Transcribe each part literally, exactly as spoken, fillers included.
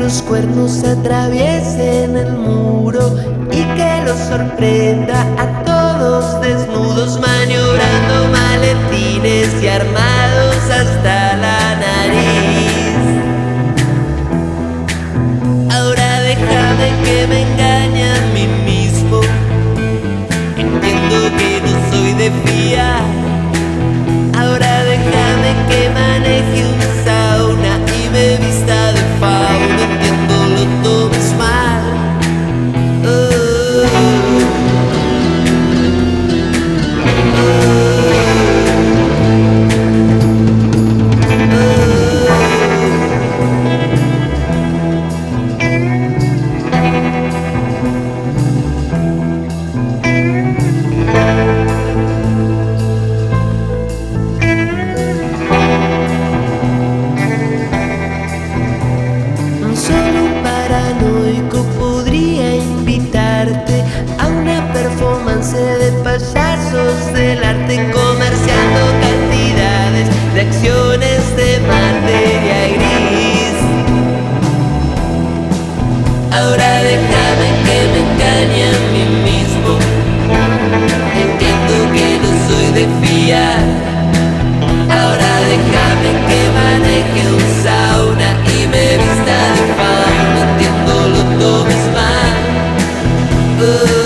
los cuernos atraviesen el muro y que los sorprenda a todos desnudos, maniobrando maletines y armados hasta la nariz. Ahora déjame que me engañe a mí mismo. Entiendo que no soy de fiar. Ahora déjame que maneje un sauna y me vista de fauna. Entiendo, lo tomes mal. Oh, solo un paranoico podría invitarte a una performance de payasos del arte, comerciando cantidades de acciones de materia gris. Ahora déjame que me engañe a mí mismo. Entiendo que no soy de fiar. Ahora déjame que maneje un sauna y me vista de fauna. Entiendo, lo tomes mal. Oh.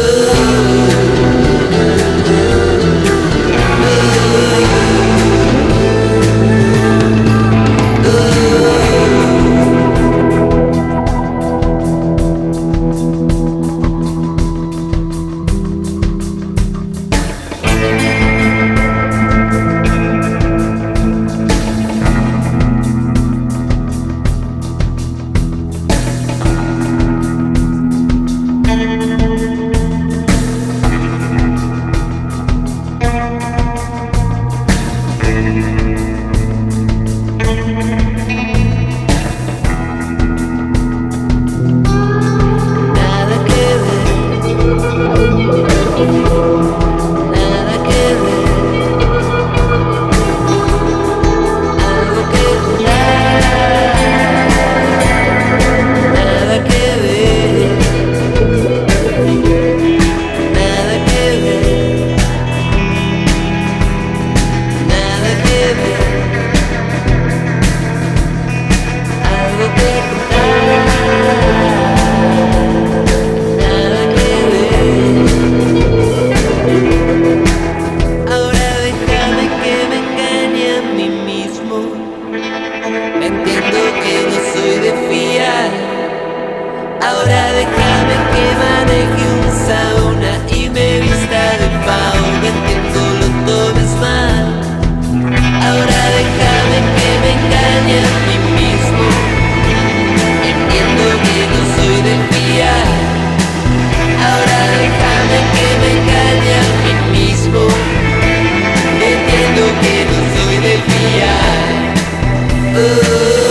Entiendo que no soy de fiar. Ahora déjame que maneje un sauna y me vista de fauna. Entiendo, lo tomes mal. Ahora déjame que me engañe a mí mismo. Entiendo que no soy de fiar. Ahora déjame que me engañe a mí mismo. Entiendo que no soy de fiar. Oh.